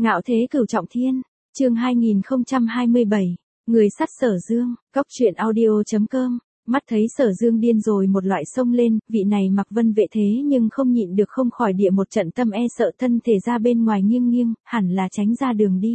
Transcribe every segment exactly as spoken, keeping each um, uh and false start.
Ngạo thế cửu trọng thiên, chương hai nghìn không trăm hai mươi bảy, người sắt Sở Dương, cốc truyện audio chấm com. Mắt thấy Sở Dương điên rồi một loại xông lên, vị này mặc vân vệ thế nhưng không nhịn được không khỏi địa một trận tâm e sợ, thân thể ra bên ngoài nghiêng nghiêng, hẳn là tránh ra đường đi.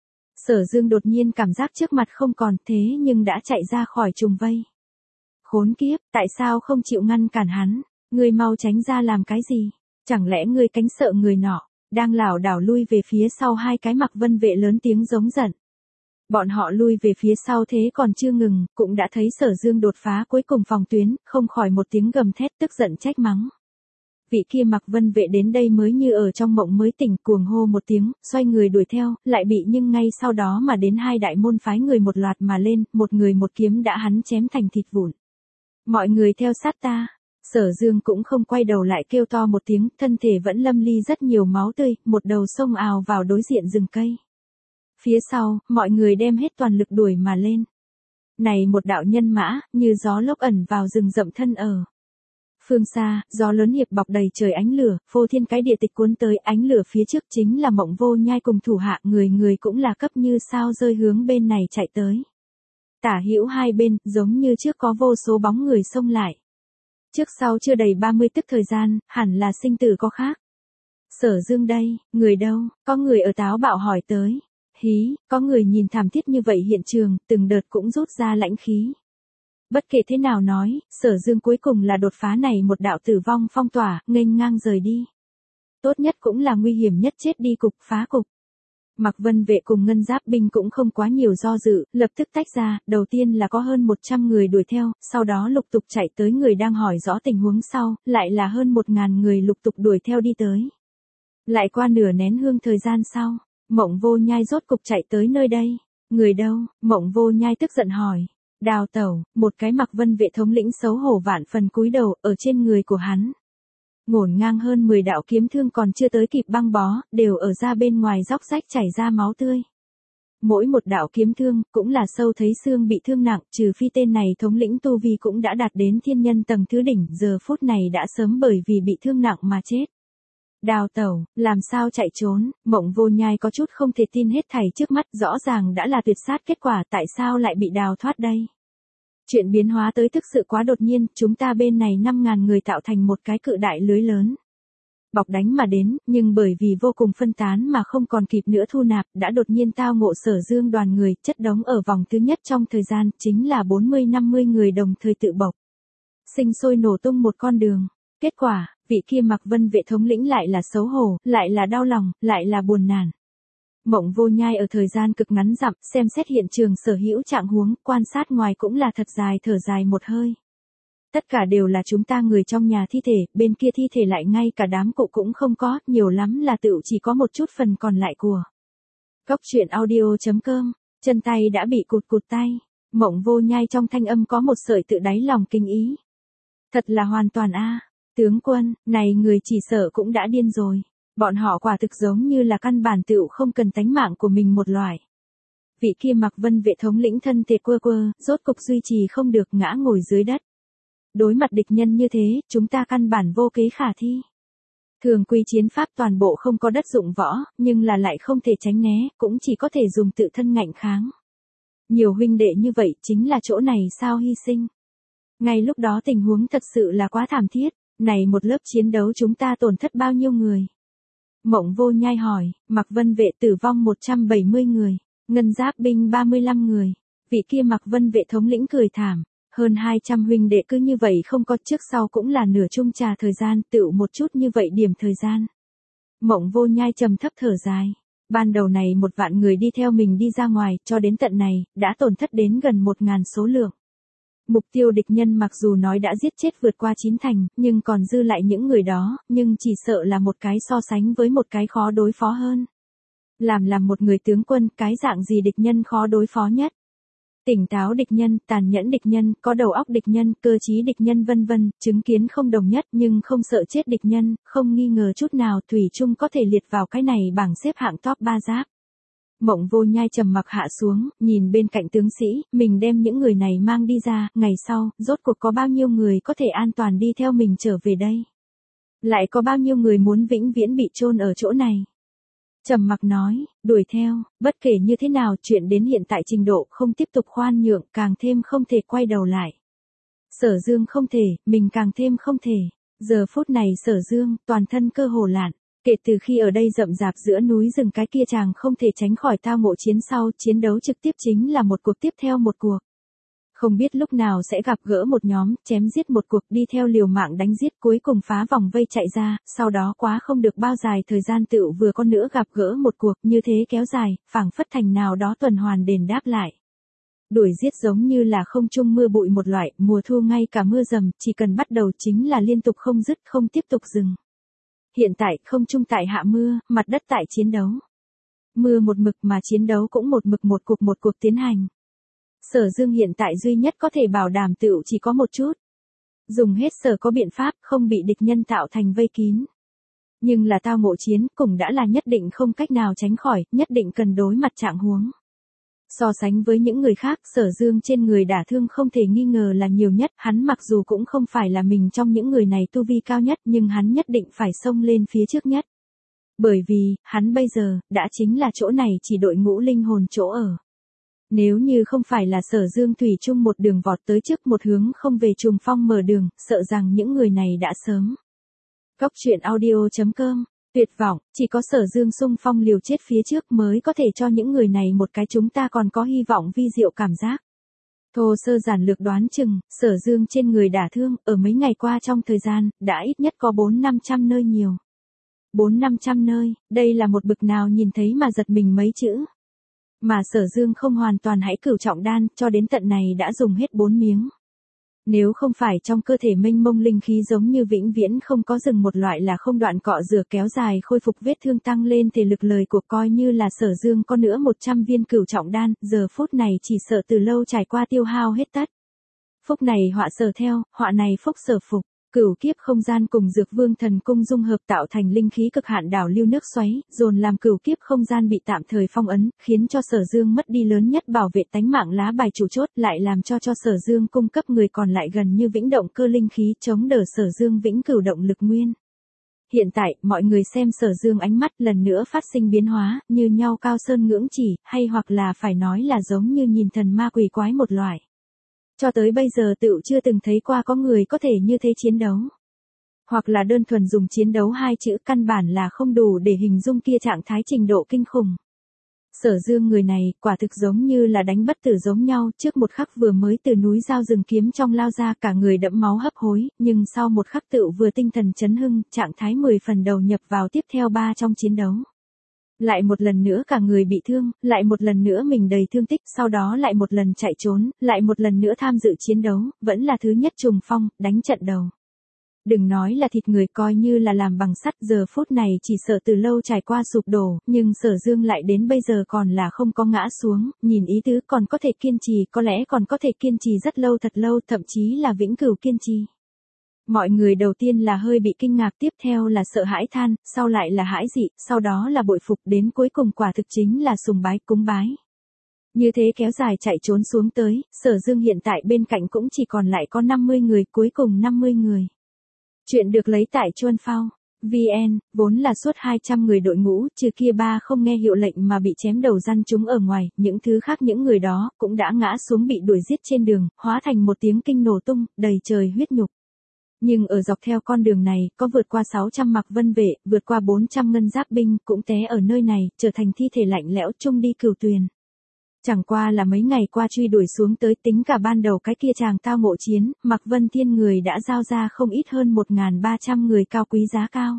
Sở Dương đột nhiên cảm giác trước mặt không còn, thế nhưng đã chạy ra khỏi trùng vây. Khốn kiếp, tại sao không chịu ngăn cản hắn? Ngươi mau tránh ra làm cái gì? Chẳng lẽ ngươi cánh sợ người nọ? Đang lảo đảo lui về phía sau, hai cái mặc vân vệ lớn tiếng giống giận. Bọn họ lui về phía sau thế còn chưa ngừng, cũng đã thấy Sở Dương đột phá cuối cùng phòng tuyến, không khỏi một tiếng gầm thét tức giận trách mắng. Vị kia mặc vân vệ đến đây mới như ở trong mộng mới tỉnh, cuồng hô một tiếng, xoay người đuổi theo, lại bị nhưng ngay sau đó mà đến hai đại môn phái người một loạt mà lên, một người một kiếm đã hắn chém thành thịt vụn. Mọi người theo sát ta. Sở Dương cũng không quay đầu lại kêu to một tiếng, thân thể vẫn lâm ly rất nhiều máu tươi, một đầu xông ào vào đối diện rừng cây. Phía sau, mọi người đem hết toàn lực đuổi mà lên. Này một đạo nhân mã, như gió lốc ẩn vào rừng rậm thân ở. Phương xa, gió lớn hiệp bọc đầy trời ánh lửa, phô thiên cái địa tịch cuốn tới, ánh lửa phía trước chính là Mộng Vô Nhai cùng thủ hạ, người người cũng là cấp như sao rơi hướng bên này chạy tới. Tả hữu hai bên, giống như trước có vô số bóng người xông lại. Trước sau chưa đầy ba mươi tức thời gian, hẳn là sinh tử có khác. Sở Dương đây, người đâu? Có người ở táo bạo hỏi tới. Hí, có người nhìn thảm thiết như vậy hiện trường, từng đợt cũng rút ra lãnh khí. Bất kể thế nào nói, Sở Dương cuối cùng là đột phá này một đạo tử vong phong tỏa, nghênh ngang rời đi. Tốt nhất cũng là nguy hiểm nhất chết đi cục phá cục. Mặc vân vệ cùng ngân giáp binh cũng không quá nhiều do dự, lập tức tách ra, đầu tiên là có hơn một trăm người đuổi theo, sau đó lục tục chạy tới người đang hỏi rõ tình huống sau, lại là hơn một ngàn người lục tục đuổi theo đi tới. Lại qua nửa nén hương thời gian sau, Mộng Vô Nhai rốt cục chạy tới nơi đây. Người đâu? Mộng Vô Nhai tức giận hỏi. Đào tẩu, một cái mặc vân vệ thống lĩnh xấu hổ vạn phần cúi đầu, ở trên người của hắn. Ngổn ngang hơn mười đạo kiếm thương còn chưa tới kịp băng bó, đều ở ra bên ngoài róc rách chảy ra máu tươi. Mỗi một đạo kiếm thương, cũng là sâu thấy xương bị thương nặng, trừ phi tên này thống lĩnh tu vi cũng đã đạt đến thiên nhân tầng thứ đỉnh, giờ phút này đã sớm bởi vì bị thương nặng mà chết. Đào tẩu, làm sao chạy trốn? Mộng Vô Nhai có chút không thể tin hết thảy trước mắt, rõ ràng đã là tuyệt sát kết quả, tại sao lại bị đào thoát đây? Chuyện biến hóa tới thực sự quá đột nhiên, chúng ta bên này năm ngàn người tạo thành một cái cự đại lưới lớn. Bọc đánh mà đến, nhưng bởi vì vô cùng phân tán mà không còn kịp nữa thu nạp, đã đột nhiên tao ngộ Sở Dương đoàn người, chất đống ở vòng thứ nhất trong thời gian, chính là bốn mươi năm mươi người đồng thời tự bộc. Sinh sôi nổ tung một con đường. Kết quả, vị kia mặc vân vệ thống lĩnh lại là xấu hổ, lại là đau lòng, lại là buồn nản. Mộng Vô Nhai ở thời gian cực ngắn dặm, xem xét hiện trường sở hữu trạng huống, quan sát ngoài cũng là thật dài thở dài một hơi. Tất cả đều là chúng ta người trong nhà thi thể, bên kia thi thể lại ngay cả đám cụ cũng không có, nhiều lắm là tựu chỉ có một chút phần còn lại của. Cốc truyện audio chấm com, chân tay đã bị cụt cụt tay. Mộng Vô Nhai trong thanh âm có một sợi tự đáy lòng kinh ý. Thật là hoàn toàn a. Tướng quân, này người chỉ sợ cũng đã điên rồi. Bọn họ quả thực giống như là căn bản tựu không cần tánh mạng của mình một loại. Vị kia mặc vân vệ thống lĩnh thân thể quơ quơ, rốt cục duy trì không được ngã ngồi dưới đất. Đối mặt địch nhân như thế, chúng ta căn bản vô kế khả thi. Thường quy chiến pháp toàn bộ không có đất dụng võ, nhưng là lại không thể tránh né, cũng chỉ có thể dùng tự thân ngạnh kháng. Nhiều huynh đệ như vậy chính là chỗ này sao hy sinh. Ngay lúc đó tình huống thật sự là quá thảm thiết. Này một lớp chiến đấu chúng ta tổn thất bao nhiêu người? Mộng Vô Nhai hỏi, mặc vân vệ tử vong một trăm bảy mươi người, ngân giáp binh ba mươi lăm người, vị kia mặc vân vệ thống lĩnh cười thảm, hơn hai trăm huynh đệ cứ như vậy không có, trước sau cũng là nửa chung trà thời gian, tựu một chút như vậy điểm thời gian. Mộng Vô Nhai trầm thấp thở dài, ban đầu này một vạn người đi theo mình đi ra ngoài, cho đến tận này, đã tổn thất đến gần một ngàn số lượng. Mục tiêu địch nhân mặc dù nói đã giết chết vượt qua chín thành, nhưng còn dư lại những người đó, nhưng chỉ sợ là một cái so sánh với một cái khó đối phó hơn. Làm làm một người tướng quân, cái dạng gì địch nhân khó đối phó nhất? Tỉnh táo địch nhân, tàn nhẫn địch nhân, có đầu óc địch nhân, cơ trí địch nhân vân vân, chứng kiến không đồng nhất nhưng không sợ chết địch nhân, không nghi ngờ chút nào thủy chung có thể liệt vào cái này bảng xếp hạng top ba giáp. Mộng Vô Nhai trầm mặc hạ xuống, nhìn bên cạnh tướng sĩ, mình đem những người này mang đi ra, ngày sau, rốt cuộc có bao nhiêu người có thể an toàn đi theo mình trở về đây? Lại có bao nhiêu người muốn vĩnh viễn bị chôn ở chỗ này? Trầm mặc nói, đuổi theo, bất kể như thế nào chuyện đến hiện tại trình độ không tiếp tục khoan nhượng càng thêm không thể quay đầu lại. Sở Dương không thể, mình càng thêm không thể. Giờ phút này Sở Dương, toàn thân cơ hồ lạn. Kể từ khi ở đây rậm rạp giữa núi rừng cái kia chàng không thể tránh khỏi tao ngộ chiến sau, chiến đấu trực tiếp chính là một cuộc tiếp theo một cuộc. Không biết lúc nào sẽ gặp gỡ một nhóm, chém giết một cuộc đi theo liều mạng đánh giết cuối cùng phá vòng vây chạy ra, sau đó quá không được bao dài thời gian tựu vừa con nữa gặp gỡ một cuộc như thế kéo dài, phảng phất thành nào đó tuần hoàn đền đáp lại. Đuổi giết giống như là không trung mưa bụi một loại, mùa thu ngay cả mưa rầm, chỉ cần bắt đầu chính là liên tục không dứt không tiếp tục dừng. Hiện tại không trung tại hạ mưa, mặt đất tại chiến đấu. Mưa một mực mà chiến đấu cũng một mực một cuộc một cuộc tiến hành. Sở Dương hiện tại duy nhất có thể bảo đảm tựu chỉ có một chút. Dùng hết sở có biện pháp không bị địch nhân tạo thành vây kín. Nhưng là tao ngộ chiến cũng đã là nhất định không cách nào tránh khỏi, nhất định cần đối mặt trạng huống. So sánh với những người khác, Sở Dương trên người đả thương không thể nghi ngờ là nhiều nhất, hắn mặc dù cũng không phải là mình trong những người này tu vi cao nhất nhưng hắn nhất định phải xông lên phía trước nhất. Bởi vì, hắn bây giờ, đã chính là chỗ này chỉ đội ngũ linh hồn chỗ ở. Nếu như không phải là Sở Dương thủy chung một đường vọt tới trước một hướng không về trùng phong mở đường, sợ rằng những người này đã sớm. Góc truyện audio chấm com. Tuyệt vọng, chỉ có Sở Dương xung phong liều chết phía trước mới có thể cho những người này một cái chúng ta còn có hy vọng vi diệu cảm giác. Thô sơ giản lược đoán chừng, Sở Dương trên người đả thương, ở mấy ngày qua trong thời gian, đã ít nhất có bốn năm trăm nơi nhiều. bốn năm trăm nơi, đây là một bực nào nhìn thấy mà giật mình mấy chữ. Mà Sở Dương không hoàn toàn hãy cửu trọng đan, cho đến tận này đã dùng hết bốn miếng. Nếu không phải trong cơ thể mênh mông linh khí giống như vĩnh viễn không có dừng một loại là không đoạn cọ rửa kéo dài khôi phục vết thương tăng lên thể lực lời cuộc coi như là Sở Dương có nữa một trăm viên cửu trọng đan, giờ phút này chỉ sợ từ lâu trải qua tiêu hao hết tất. Phúc này họa sở theo, họa này phúc sở phục. Cửu kiếp không gian cùng Dược Vương Thần Cung dung hợp tạo thành linh khí cực hạn đảo lưu nước xoáy, dồn làm cửu kiếp không gian bị tạm thời phong ấn, khiến cho Sở Dương mất đi lớn nhất bảo vệ tánh mạng lá bài chủ chốt, lại làm cho cho Sở Dương cung cấp người còn lại gần như vĩnh động cơ linh khí chống đỡ Sở Dương vĩnh cửu động lực nguyên. Hiện tại, mọi người xem Sở Dương ánh mắt lần nữa phát sinh biến hóa, như nhau cao sơn ngưỡng chỉ, hay hoặc là phải nói là giống như nhìn thần ma quỷ quái một loại. Cho tới bây giờ tựu chưa từng thấy qua có người có thể như thế chiến đấu. Hoặc là đơn thuần dùng chiến đấu hai chữ căn bản là không đủ để hình dung kia trạng thái trình độ kinh khủng. Sở Dương người này quả thực giống như là đánh bất tử giống nhau, trước một khắc vừa mới từ núi dao rừng kiếm trong lao ra cả người đẫm máu hấp hối, nhưng sau một khắc tựu vừa tinh thần chấn hưng, trạng thái mười phần đầu nhập vào tiếp theo ba trong chiến đấu. Lại một lần nữa cả người bị thương, lại một lần nữa mình đầy thương tích, sau đó lại một lần chạy trốn, lại một lần nữa tham dự chiến đấu, vẫn là thứ nhất trùng phong, đánh trận đầu. Đừng nói là thịt người coi như là làm bằng sắt, giờ phút này chỉ sợ từ lâu trải qua sụp đổ, nhưng Sở Dương lại đến bây giờ còn là không có ngã xuống, nhìn ý tứ còn có thể kiên trì, có lẽ còn có thể kiên trì rất lâu thật lâu, thậm chí là vĩnh cửu kiên trì. Mọi người đầu tiên là hơi bị kinh ngạc, tiếp theo là sợ hãi than, sau lại là hãi dị, sau đó là bội phục, đến cuối cùng quả thực chính là sùng bái, cúng bái. Như thế kéo dài chạy trốn xuống tới, Sở Dương hiện tại bên cạnh cũng chỉ còn lại có năm mươi người, cuối cùng năm mươi người. Chuyện được lấy tại Chuan Phao. vê en, vốn là suốt hai trăm người đội ngũ, trừ kia ba không nghe hiệu lệnh mà bị chém đầu răn chúng ở ngoài, những thứ khác những người đó cũng đã ngã xuống bị đuổi giết trên đường, hóa thành một tiếng kinh nổ tung, đầy trời huyết nhục. Nhưng ở dọc theo con đường này, có vượt qua sáu trăm mặc vân vệ, vượt qua bốn trăm ngân giáp binh, cũng té ở nơi này, trở thành thi thể lạnh lẽo chung đi cửu tuyền. Chẳng qua là mấy ngày qua truy đuổi xuống tới, tính cả ban đầu cái kia chàng tao ngộ chiến, Mạc Vân Thiên người đã giao ra không ít hơn một nghìn ba trăm người cao quý giá cao.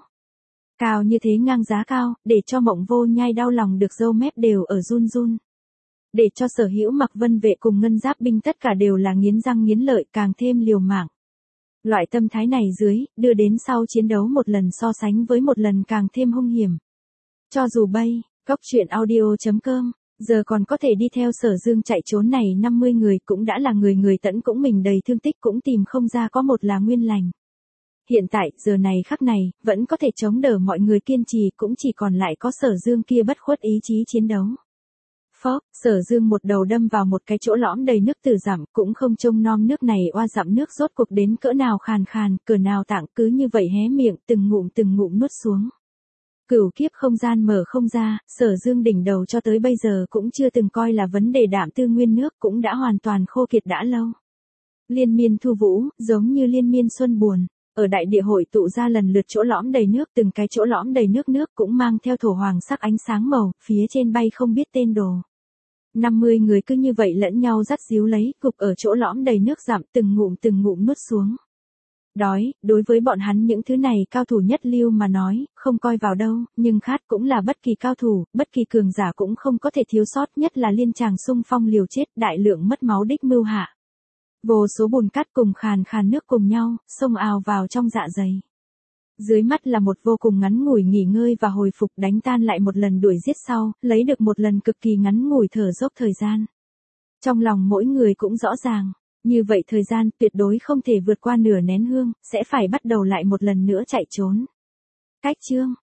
Cao như thế ngang giá cao, để cho Mộng Vô Nhai đau lòng được râu mép đều ở run run. Để cho Sở Hữu Mạc Vân vệ cùng ngân giáp binh tất cả đều là nghiến răng nghiến lợi, càng thêm liều mạng. Loại tâm thái này dưới, đưa đến sau chiến đấu một lần so sánh với một lần càng thêm hung hiểm. Cho dù bây, góc truyện audio chấm com, giờ còn có thể đi theo Sở Dương chạy trốn này năm mươi người cũng đã là người người tẫn cũng mình đầy thương tích cũng tìm không ra có một là nguyên lành. Hiện tại, giờ này khắc này, vẫn có thể chống đỡ mọi người kiên trì cũng chỉ còn lại có Sở Dương kia bất khuất ý chí chiến đấu. Phốc, Sở Dương một đầu đâm vào một cái chỗ lõm đầy nước từ dặm, cũng không trông nom nước này oa dặm nước rốt cuộc đến cỡ nào khàn khàn, cỡ nào tạng cứ như vậy hé miệng từng ngụm từng ngụm nuốt xuống. Cửu kiếp không gian mở không ra, Sở Dương đỉnh đầu cho tới bây giờ cũng chưa từng coi là vấn đề đạm tư nguyên nước cũng đã hoàn toàn khô kiệt đã lâu. Liên miên thu vũ, giống như liên miên xuân buồn, ở đại địa hội tụ ra lần lượt chỗ lõm đầy nước, từng cái chỗ lõm đầy nước nước cũng mang theo thổ hoàng sắc ánh sáng màu, phía trên bay không biết tên đồ. năm mươi người cứ như vậy lẫn nhau dắt díu lấy, cục ở chỗ lõm đầy nước giảm từng ngụm từng ngụm nuốt xuống. Đói, đối với bọn hắn những thứ này cao thủ nhất lưu mà nói, không coi vào đâu, nhưng khát cũng là bất kỳ cao thủ, bất kỳ cường giả cũng không có thể thiếu sót, nhất là liên tràng xung phong liều chết, đại lượng mất máu đích mưu hạ. Vô số bùn cát cùng khàn khàn nước cùng nhau, xông ào vào trong dạ dày. Dưới mắt là một vô cùng ngắn ngủi nghỉ ngơi và hồi phục, đánh tan lại một lần đuổi giết sau, lấy được một lần cực kỳ ngắn ngủi thở dốc thời gian. Trong lòng mỗi người cũng rõ ràng, như vậy thời gian tuyệt đối không thể vượt qua nửa nén hương, sẽ phải bắt đầu lại một lần nữa chạy trốn. Cách chương